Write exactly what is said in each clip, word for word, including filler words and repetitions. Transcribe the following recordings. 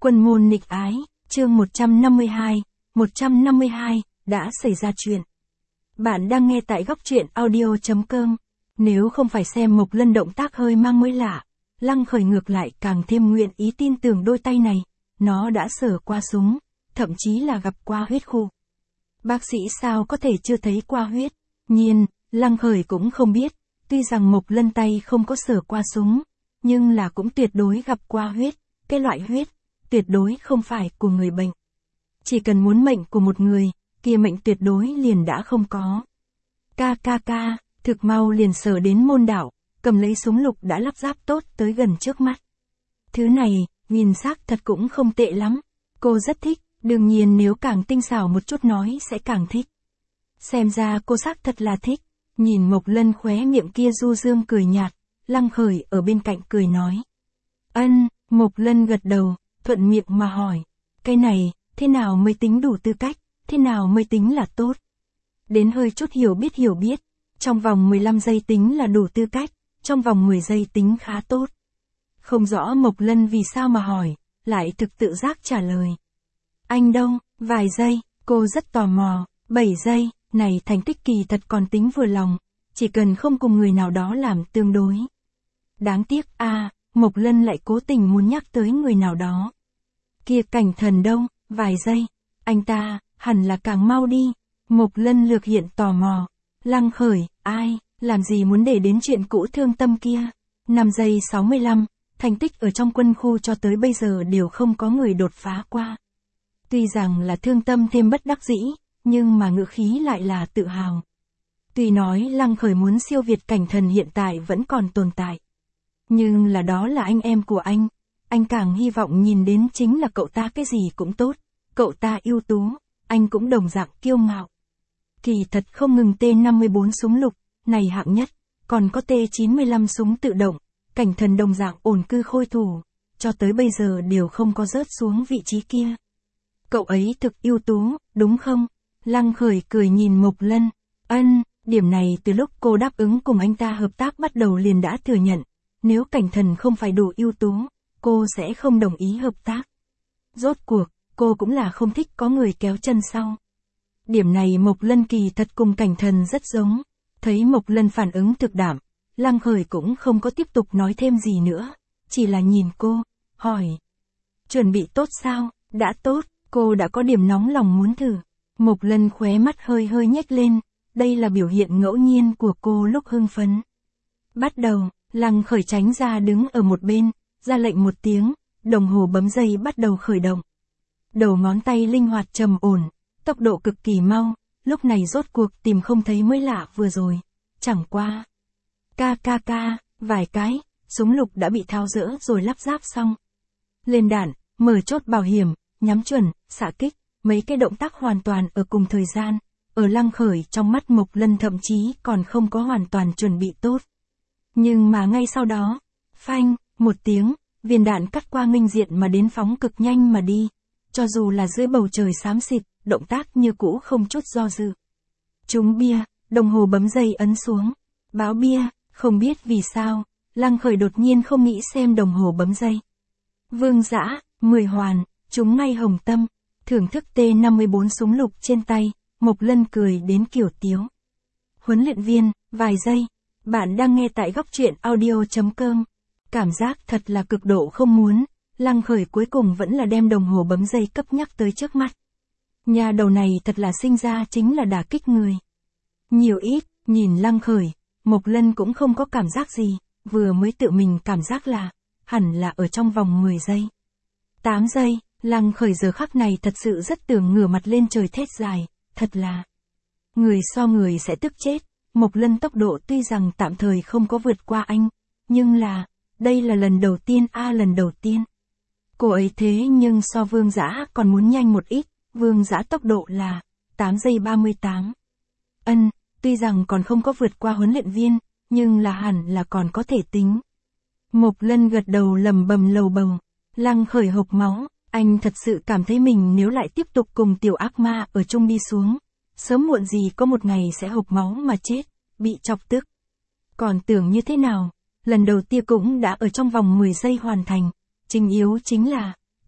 Quân môn nghịch ái, chương một trăm năm mươi hai, một trăm năm mươi hai, đã xảy ra chuyện. Bạn đang nghe tại góc truyện audio chấm com. Nếu không phải xem Mộc Lân động tác hơi mang mới lạ, Lăng Khởi ngược lại càng thêm nguyện ý tin tưởng đôi tay này, nó đã sờ qua súng, thậm chí là gặp qua huyết khu. Bác sĩ sao có thể chưa thấy qua huyết? Nhiên, Lăng Khởi cũng không biết, tuy rằng Mộc Lân tay không có sờ qua súng, nhưng là cũng tuyệt đối gặp qua huyết, cái loại huyết, tuyệt đối không phải của người bệnh. Chỉ cần muốn mệnh của một người, kia mệnh tuyệt đối liền đã không có. Ca ca ca, thực mau liền sờ đến môn đảo, cầm lấy súng lục đã lắp ráp tốt tới gần trước mắt. Thứ này, nhìn xác thật cũng không tệ lắm, cô rất thích, đương nhiên nếu càng tinh xảo một chút nói sẽ càng thích. Xem ra cô xác thật là thích, nhìn Mộc Lân khóe miệng kia du dương cười nhạt, Lăng Khởi ở bên cạnh cười nói. Ân, Mộc Lân gật đầu, thuận miệng mà hỏi, cái này, thế nào mới tính đủ tư cách, thế nào mới tính là tốt? Đến hơi chút hiểu biết hiểu biết, trong vòng mười lăm giây tính là đủ tư cách, trong vòng mười giây tính khá tốt. Không rõ Mộc Lân vì sao mà hỏi, lại thực tự giác trả lời. Anh đâu, vài giây, cô rất tò mò, bảy giây, này thành tích kỳ thật còn tính vừa lòng, chỉ cần không cùng người nào đó làm tương đối. Đáng tiếc a à, Mộc Lân lại cố tình muốn nhắc tới người nào đó. Kia Cảnh Thần đâu, vài giây, anh ta, hẳn là càng mau đi. Mộc Lân lược hiện tò mò. Lăng Khởi, ai, làm gì muốn để đến chuyện cũ thương tâm kia. năm giây sáu mươi lăm, thành tích ở trong quân khu cho tới bây giờ đều không có người đột phá qua. Tuy rằng là thương tâm thêm bất đắc dĩ, nhưng mà ngữ khí lại là tự hào. Tuy nói Lăng Khởi muốn siêu việt Cảnh Thần hiện tại vẫn còn tồn tại. Nhưng là đó là anh em của anh, anh càng hy vọng nhìn đến chính là cậu ta cái gì cũng tốt, cậu ta ưu tú, anh cũng đồng dạng kiêu ngạo. Kỳ thật không ngừng T năm mươi bốn súng lục, này hạng nhất, còn có T chín mươi lăm súng tự động, Cảnh Thần đồng dạng ổn cư khôi thủ, cho tới bây giờ đều không có rớt xuống vị trí kia. Cậu ấy thực ưu tú, đúng không? Lăng Khởi cười nhìn Mộc Lân, ân, điểm này từ lúc cô đáp ứng cùng anh ta hợp tác bắt đầu liền đã thừa nhận. Nếu Cảnh Thần không phải đủ ưu tú, cô sẽ không đồng ý hợp tác. Rốt cuộc, cô cũng là không thích có người kéo chân sau. Điểm này Mộc Lân kỳ thật cùng Cảnh Thần rất giống. Thấy Mộc Lân phản ứng thực đảm, Lăng Khởi cũng không có tiếp tục nói thêm gì nữa, chỉ là nhìn cô, hỏi. Chuẩn bị tốt sao? Đã tốt, cô đã có điểm nóng lòng muốn thử. Mộc Lân khóe mắt hơi hơi nhếch lên, đây là biểu hiện ngẫu nhiên của cô lúc hưng phấn. Bắt đầu. Lăng Khởi tránh ra đứng ở một bên, ra lệnh một tiếng, đồng hồ bấm giây bắt đầu khởi động. Đầu ngón tay linh hoạt trầm ổn, tốc độ cực kỳ mau, lúc này rốt cuộc tìm không thấy mới lạ vừa rồi, chẳng qua. Ca ca ca, vài cái, súng lục đã bị tháo dỡ rồi lắp ráp xong. Lên đạn, mở chốt bảo hiểm, nhắm chuẩn, xạ kích, mấy cái động tác hoàn toàn ở cùng thời gian, ở Lăng Khởi trong mắt Mộc Lân thậm chí còn không có hoàn toàn chuẩn bị tốt. Nhưng mà ngay sau đó, phanh, một tiếng, viên đạn cắt qua nghênh diện mà đến phóng cực nhanh mà đi, cho dù là dưới bầu trời xám xịt, động tác như cũ không chút do dự. Trúng bia, đồng hồ bấm giây ấn xuống, báo bia, không biết vì sao, Lăng Khởi đột nhiên không nghĩ xem đồng hồ bấm giây. Vương Dã, mười hoàn, trúng ngay hồng tâm, thưởng thức T năm mươi bốn súng lục trên tay, Mộc Lân cười đến kiểu tiếu. Huấn luyện viên, vài giây. Bạn đang nghe tại góc truyện audio chấm com. Cảm giác thật là cực độ không muốn, Lăng Khởi cuối cùng vẫn là đem đồng hồ bấm giây cấp nhắc tới trước mắt. Nhà đầu này thật là sinh ra chính là đả kích người. Nhiều ít, nhìn Lăng Khởi, Mộc Lân cũng không có cảm giác gì, vừa mới tự mình cảm giác là, hẳn là ở trong vòng mười giây. tám giây, Lăng Khởi giờ khắc này thật sự rất tưởng ngửa mặt lên trời thét dài, thật là. Người so người sẽ tức chết. Mộc Lân tốc độ tuy rằng tạm thời không có vượt qua anh, nhưng là, đây là lần đầu tiên a à, lần đầu tiên. Cô ấy thế nhưng so Vương Dã còn muốn nhanh một ít, Vương Dã tốc độ là tám giây ba mươi tám. Ân, tuy rằng còn không có vượt qua huấn luyện viên, nhưng là hẳn là còn có thể tính. Mộc Lân gật đầu lầm bầm lầu bầu, Lăng Khởi hộc máu, anh thật sự cảm thấy mình nếu lại tiếp tục cùng tiểu ác ma ở chung đi xuống. Sớm muộn gì có một ngày sẽ hộc máu mà chết, bị chọc tức. Còn tưởng như thế nào, lần đầu tiên cũng đã ở trong vòng mười giây hoàn thành, chính yếu chính là,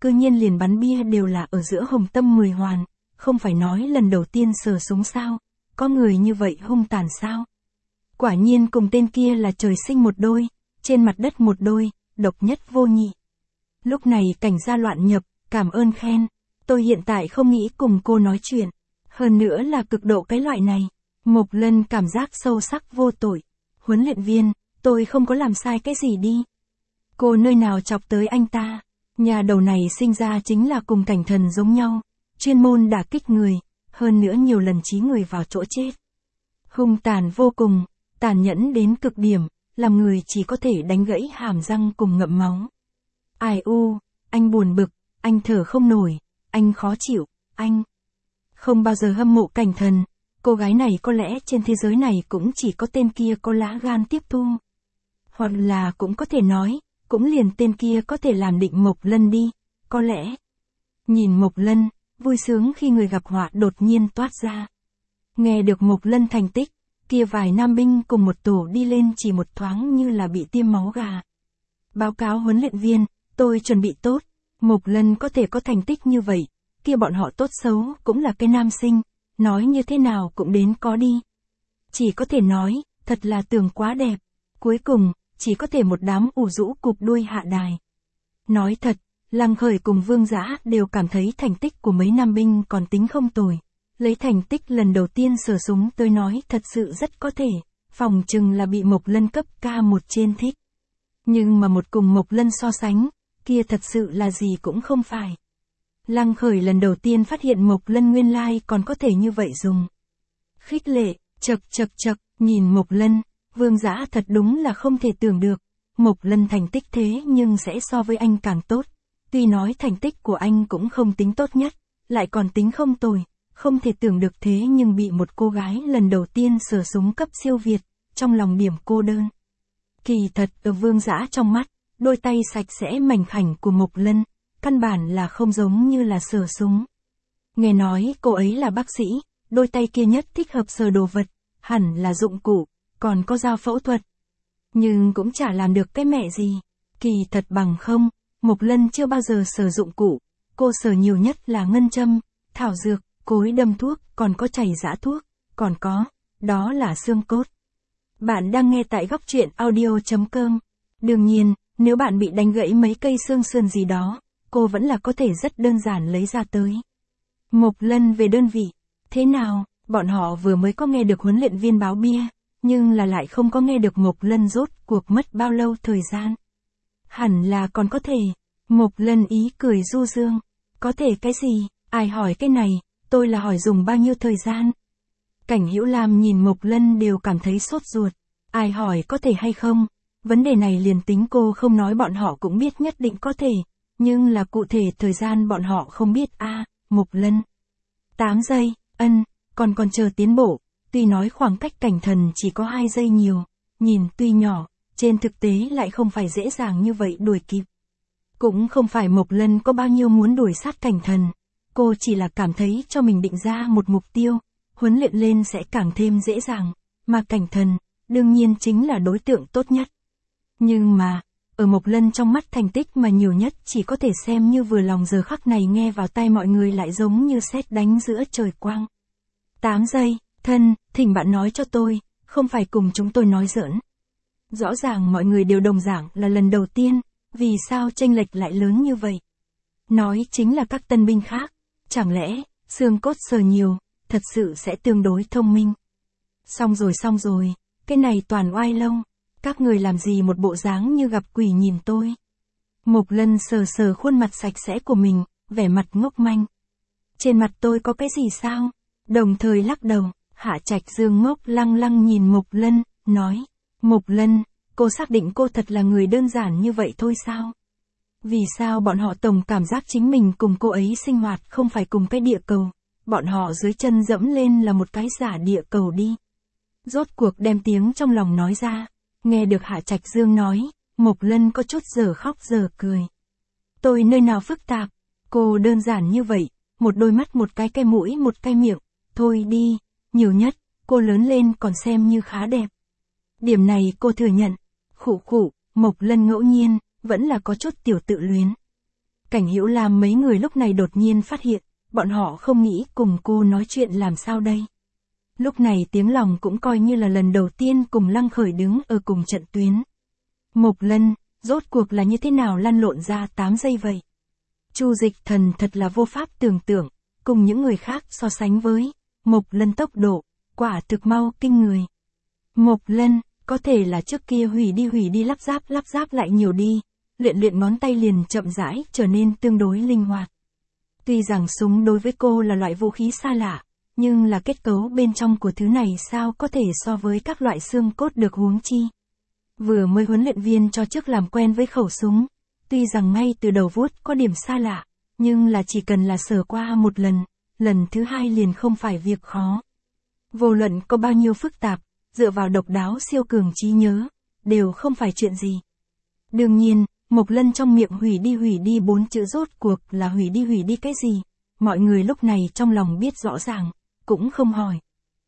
cư nhiên liền bắn bia đều là ở giữa Hồng Tâm mười hoàn, không phải nói lần đầu tiên sờ súng sao, có người như vậy hung tàn sao. Quả nhiên cùng tên kia là trời sinh một đôi, trên mặt đất một đôi, độc nhất vô nhị. Lúc này cảnh gia loạn nhập, cảm ơn khen, tôi hiện tại không nghĩ cùng cô nói chuyện, hơn nữa là cực độ cái loại này. Mộc Lân cảm giác sâu sắc vô tội. Huấn luyện viên, tôi không có làm sai cái gì đi. Cô nơi nào chọc tới anh ta? Nhà đầu này sinh ra chính là cùng Cảnh Thần giống nhau, chuyên môn đả kích người, hơn nữa nhiều lần chí người vào chỗ chết. Hung tàn vô cùng, tàn nhẫn đến cực điểm, làm người chỉ có thể đánh gãy hàm răng cùng ngậm máu. Ai u, anh buồn bực, anh thở không nổi, anh khó chịu, anh không bao giờ hâm mộ Cảnh Thần. Cô gái này có lẽ trên thế giới này cũng chỉ có tên kia có lá gan tiếp thu. Hoặc là cũng có thể nói, cũng liền tên kia có thể làm định Mộc Lân đi, có lẽ. Nhìn Mộc Lân, vui sướng khi người gặp họa đột nhiên toát ra. Nghe được Mộc Lân thành tích, kia vài nam binh cùng một tổ đi lên chỉ một thoáng như là bị tiêm máu gà. Báo cáo huấn luyện viên, tôi chuẩn bị tốt, Mộc Lân có thể có thành tích như vậy, kia bọn họ tốt xấu cũng là cái nam sinh. Nói như thế nào cũng đến có đi. Chỉ có thể nói, thật là tường quá đẹp. Cuối cùng, chỉ có thể một đám ủ rũ cụp đuôi hạ đài. Nói thật, Lăng Khởi cùng Vương Dã đều cảm thấy thành tích của mấy nam binh còn tính không tồi. Lấy thành tích lần đầu tiên sờ súng tôi nói thật sự rất có thể, phòng chừng là bị Mộc Lân cấp ca một trên thích. Nhưng mà một cùng Mộc Lân so sánh, kia thật sự là gì cũng không phải. Lăng Khởi lần đầu tiên phát hiện Mộc Lân nguyên lai còn có thể như vậy dùng. Khích lệ, chật chật chật, nhìn Mộc Lân, Vương Dã thật đúng là không thể tưởng được. Mộc Lân thành tích thế nhưng sẽ so với anh càng tốt. Tuy nói thành tích của anh cũng không tính tốt nhất, lại còn tính không tồi, không thể tưởng được thế nhưng bị một cô gái lần đầu tiên sờ súng cấp siêu việt, trong lòng điểm cô đơn. Kỳ thật ở Vương Dã trong mắt, đôi tay sạch sẽ mảnh khảnh của Mộc Lân, căn bản là không giống như là sờ súng. Nghe nói cô ấy là bác sĩ, đôi tay kia nhất thích hợp sờ đồ vật, hẳn là dụng cụ, còn có dao phẫu thuật. Nhưng cũng chả làm được cái mẹ gì. Kỳ thật bằng không, Mộc Lân chưa bao giờ sờ dụng cụ, cô sờ nhiều nhất là ngân châm, thảo dược, cối đâm thuốc, còn có chảy giã thuốc, còn có, đó là xương cốt. Bạn đang nghe tại góc truyện audio chấm com. Đương nhiên, nếu bạn bị đánh gãy mấy cây xương sườn gì đó, cô vẫn là có thể rất đơn giản lấy ra tới. Mộc Lân về đơn vị. Thế nào, bọn họ vừa mới có nghe được huấn luyện viên báo bia, nhưng là lại không có nghe được Mộc Lân rốt cuộc mất bao lâu thời gian. Hẳn là còn có thể. Mộc Lân ý cười du dương. Có thể cái gì, ai hỏi cái này, tôi là hỏi dùng bao nhiêu thời gian. Cảnh Hữu Lam nhìn Mộc Lân đều cảm thấy sốt ruột. Ai hỏi có thể hay không, vấn đề này liền tính cô không nói bọn họ cũng biết nhất định có thể. Nhưng là cụ thể thời gian bọn họ không biết a à, Mộc Lân. tám giây, ân, còn còn chờ tiến bộ, tuy nói khoảng cách Cảnh Thần chỉ có hai giây nhiều, nhìn tuy nhỏ, trên thực tế lại không phải dễ dàng như vậy đuổi kịp. Cũng không phải Mộc Lân có bao nhiêu muốn đuổi sát Cảnh Thần, cô chỉ là cảm thấy cho mình định ra một mục tiêu, huấn luyện lên sẽ càng thêm dễ dàng, mà Cảnh Thần, đương nhiên chính là đối tượng tốt nhất. Nhưng mà, ở Mộc Lân trong mắt thành tích mà nhiều nhất chỉ có thể xem như vừa lòng giờ khắc này nghe vào tai mọi người lại giống như sét đánh giữa trời quang. tám giây, thân, thỉnh bạn nói cho tôi, không phải cùng chúng tôi nói giỡn. Rõ ràng mọi người đều đồng dạng là lần đầu tiên, vì sao chênh lệch lại lớn như vậy? Nói chính là các tân binh khác, chẳng lẽ, xương cốt sờ nhiều, thật sự sẽ tương đối thông minh. Xong rồi xong rồi, cái này toàn oai lông. Các người làm gì một bộ dáng như gặp quỷ nhìn tôi. Mộc Lân sờ sờ khuôn mặt sạch sẽ của mình, vẻ mặt ngốc manh. Trên mặt tôi có cái gì sao? Đồng thời lắc đầu, Hạ Trạch Dương ngốc lăng lăng nhìn Mộc Lân, nói. Mộc Lân, cô xác định cô thật là người đơn giản như vậy thôi sao? Vì sao bọn họ tổng cảm giác chính mình cùng cô ấy sinh hoạt không phải cùng cái địa cầu, bọn họ dưới chân dẫm lên là một cái giả địa cầu đi. Rốt cuộc đem tiếng trong lòng nói ra. Nghe được Hạ Trạch Dương nói, Mộc Lân có chút giờ khóc giờ cười. Tôi nơi nào phức tạp, cô đơn giản như vậy, một đôi mắt một cái cái mũi một cái miệng, thôi đi, nhiều nhất, cô lớn lên còn xem như khá đẹp. Điểm này cô thừa nhận, khụ khụ, Mộc Lân ngẫu nhiên, vẫn là có chút tiểu tự luyến. Cảnh Hữu Lam mấy người lúc này đột nhiên phát hiện, bọn họ không nghĩ cùng cô nói chuyện làm sao đây. Lúc này tiếng lòng cũng coi như là lần đầu tiên cùng Lăng Khởi đứng ở cùng trận tuyến. Mộc Lân, rốt cuộc là như thế nào lăn lộn ra tám giây vậy? Chu Dịch Thần thật là vô pháp tưởng tượng, cùng những người khác so sánh với, Mộc Lân tốc độ, quả thực mau kinh người. Mộc Lân, có thể là trước kia hủy đi hủy đi lắp ráp lắp ráp lại nhiều đi, luyện luyện ngón tay liền chậm rãi trở nên tương đối linh hoạt. Tuy rằng súng đối với cô là loại vũ khí xa lạ, nhưng là kết cấu bên trong của thứ này sao có thể so với các loại xương cốt được huống chi. Vừa mới huấn luyện viên cho trước làm quen với khẩu súng, tuy rằng ngay từ đầu vuốt có điểm xa lạ, nhưng là chỉ cần là sờ qua một lần, lần thứ hai liền không phải việc khó. Vô luận có bao nhiêu phức tạp, dựa vào độc đáo siêu cường trí nhớ, đều không phải chuyện gì. Đương nhiên, Mộc Lân trong miệng hủy đi hủy đi bốn chữ rốt cuộc là hủy đi hủy đi cái gì, mọi người lúc này trong lòng biết rõ ràng, cũng không hỏi.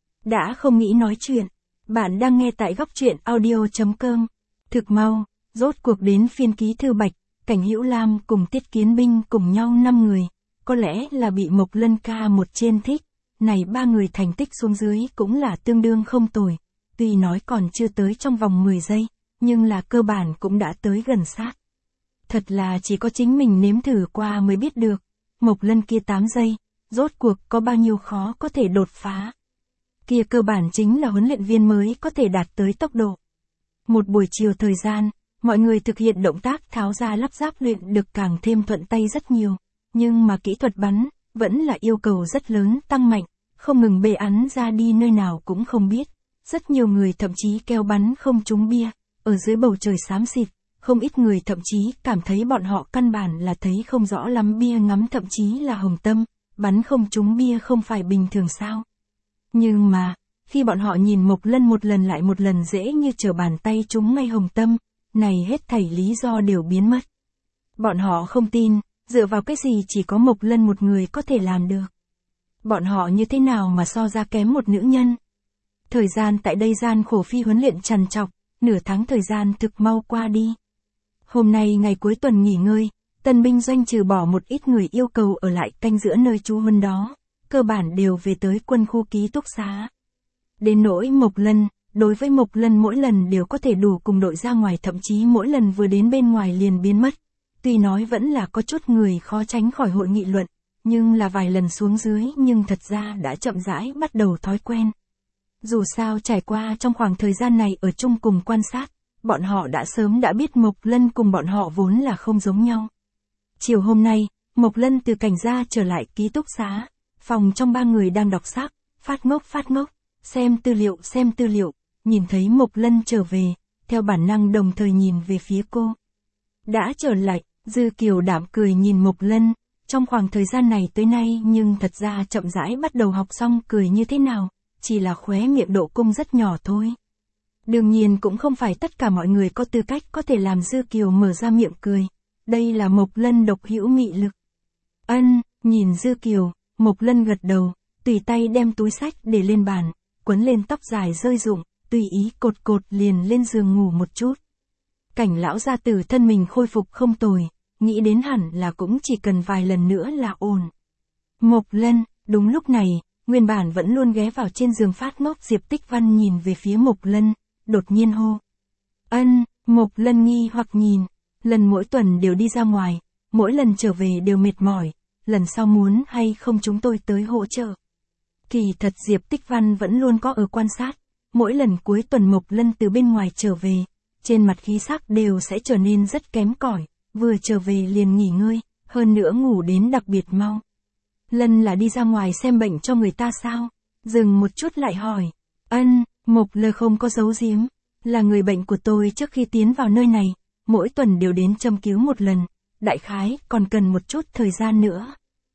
Đã không nghĩ nói chuyện, bạn đang nghe tại góc truyện audio chấm com. Thực mau, rốt cuộc đến phiên Ký Thư Bạch, Cảnh Hữu Lam cùng Tiết Kiến Binh cùng nhau năm người, có lẽ là bị Mộc Lân ca một trên thích, này ba người thành tích xuống dưới cũng là tương đương không tồi, tuy nói còn chưa tới trong vòng mười giây, nhưng là cơ bản cũng đã tới gần sát. Thật là chỉ có chính mình nếm thử qua mới biết được, Mộc Lân kia tám giây, rốt cuộc có bao nhiêu khó có thể đột phá. Kia cơ bản chính là huấn luyện viên mới có thể đạt tới tốc độ. Một buổi chiều thời gian, mọi người thực hiện động tác tháo ra lắp ráp luyện được càng thêm thuận tay rất nhiều, nhưng mà kỹ thuật bắn, vẫn là yêu cầu rất lớn tăng mạnh, không ngừng bê ắn ra đi nơi nào cũng không biết. Rất nhiều người thậm chí kêu bắn không trúng bia, ở dưới bầu trời xám xịt, không ít người thậm chí cảm thấy bọn họ căn bản là thấy không rõ lắm bia ngắm thậm chí là hồng tâm, bắn không trúng bia không phải bình thường sao. Nhưng mà, khi bọn họ nhìn Mộc Lân một lần lại một lần dễ như trở bàn tay trúng ngay hồng tâm, này hết thảy lý do đều biến mất. Bọn họ không tin, dựa vào cái gì chỉ có Mộc Lân một người có thể làm được. Bọn họ như thế nào mà so ra kém một nữ nhân. Thời gian tại đây gian khổ phi huấn luyện trằn trọc, nửa tháng thời gian thực mau qua đi. Hôm nay ngày cuối tuần nghỉ ngơi, tân binh doanh trừ bỏ một ít người yêu cầu ở lại canh giữa nơi trú huấn đó, cơ bản đều về tới quân khu ký túc xá. Đến nỗi Mộc Lân, đối với Mộc Lân mỗi lần đều có thể đủ cùng đội ra ngoài, thậm chí mỗi lần vừa đến bên ngoài liền biến mất. Tuy nói vẫn là có chút người khó tránh khỏi hội nghị luận, nhưng là vài lần xuống dưới nhưng thật ra đã chậm rãi bắt đầu thói quen. Dù sao trải qua trong khoảng thời gian này ở chung cùng quan sát, bọn họ đã sớm đã biết Mộc Lân cùng bọn họ vốn là không giống nhau. Chiều hôm nay, Mộc Lân từ cảnh gia trở lại ký túc xá, phòng trong ba người đang đọc sách, phát ngốc phát ngốc, xem tư liệu xem tư liệu, nhìn thấy Mộc Lân trở về, theo bản năng đồng thời nhìn về phía cô. Đã trở lại, Dư Kiều đảm cười nhìn Mộc Lân, trong khoảng thời gian này tới nay nhưng thật ra chậm rãi bắt đầu học xong cười như thế nào, chỉ là khóe miệng độ cung rất nhỏ thôi. Đương nhiên cũng không phải tất cả mọi người có tư cách có thể làm Dư Kiều mở ra miệng cười, đây là Mộc Lân độc hữu mị lực. Ân, nhìn Dư Kiều, Mộc Lân gật đầu, tùy tay đem túi sách để lên bàn, quấn lên tóc dài rơi rụng, tùy ý cột cột liền lên giường ngủ một chút. Cảnh lão gia tử thân mình khôi phục không tồi, nghĩ đến hẳn là cũng chỉ cần vài lần nữa là ổn. Mộc Lân, đúng lúc này, nguyên bản vẫn luôn ghé vào trên giường phát ngốc Diệp Tích Văn nhìn về phía Mộc Lân, đột nhiên hô. Ân, Mộc Lân nghi hoặc nhìn, lần mỗi tuần đều đi ra ngoài, mỗi lần trở về đều mệt mỏi, lần sau muốn hay không chúng tôi tới hỗ trợ. Kỳ thật Diệp Tích Văn vẫn luôn có ở quan sát, mỗi lần cuối tuần Mộc Lân từ bên ngoài trở về, trên mặt khí sắc đều sẽ trở nên rất kém cỏi, vừa trở về liền nghỉ ngơi, hơn nữa ngủ đến đặc biệt mau. Lân là đi ra ngoài xem bệnh cho người ta sao? Dừng một chút lại hỏi. Ân, Mộc Lân không có giấu giếm, là người bệnh của tôi trước khi tiến vào nơi này, mỗi tuần đều đến châm cứu một lần, đại khái còn cần một chút thời gian nữa.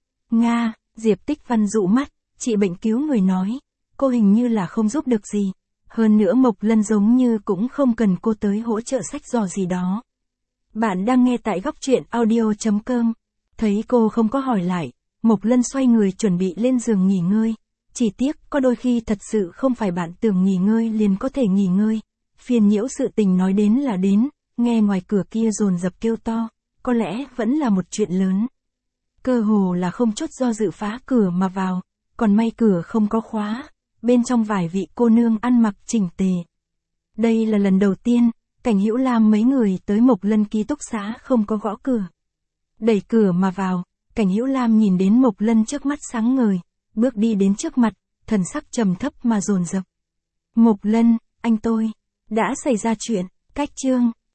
Nga, Diệp Tích Văn dụ mắt, chị bệnh cứu người nói, cô hình như là không giúp được gì, hơn nữa Mộc Lân giống như cũng không cần cô tới hỗ trợ sách giỏ gì đó. Bạn đang nghe tại góc truyện audio chấm com, thấy cô không có hỏi lại, Mộc Lân xoay người chuẩn bị lên giường nghỉ ngơi, chỉ tiếc có đôi khi thật sự không phải bạn tưởng nghỉ ngơi liền có thể nghỉ ngơi, phiền nhiễu sự tình nói đến là đến, nghe ngoài cửa kia dồn dập kêu to, có lẽ vẫn là một chuyện lớn. Cơ hồ là không chút do dự phá cửa mà vào, còn may cửa không có khóa, bên trong vài vị cô nương ăn mặc chỉnh tề. Đây là lần đầu tiên, Cảnh Hữu Lam mấy người tới Mộc Lân ký túc xá không có gõ cửa. Đẩy cửa mà vào, Cảnh Hữu Lam nhìn đến Mộc Lân trước mắt sáng ngời, bước đi đến trước mặt, thần sắc trầm thấp mà dồn dập. Mộc Lân, anh tôi, đã xảy ra chuyện, cách chương.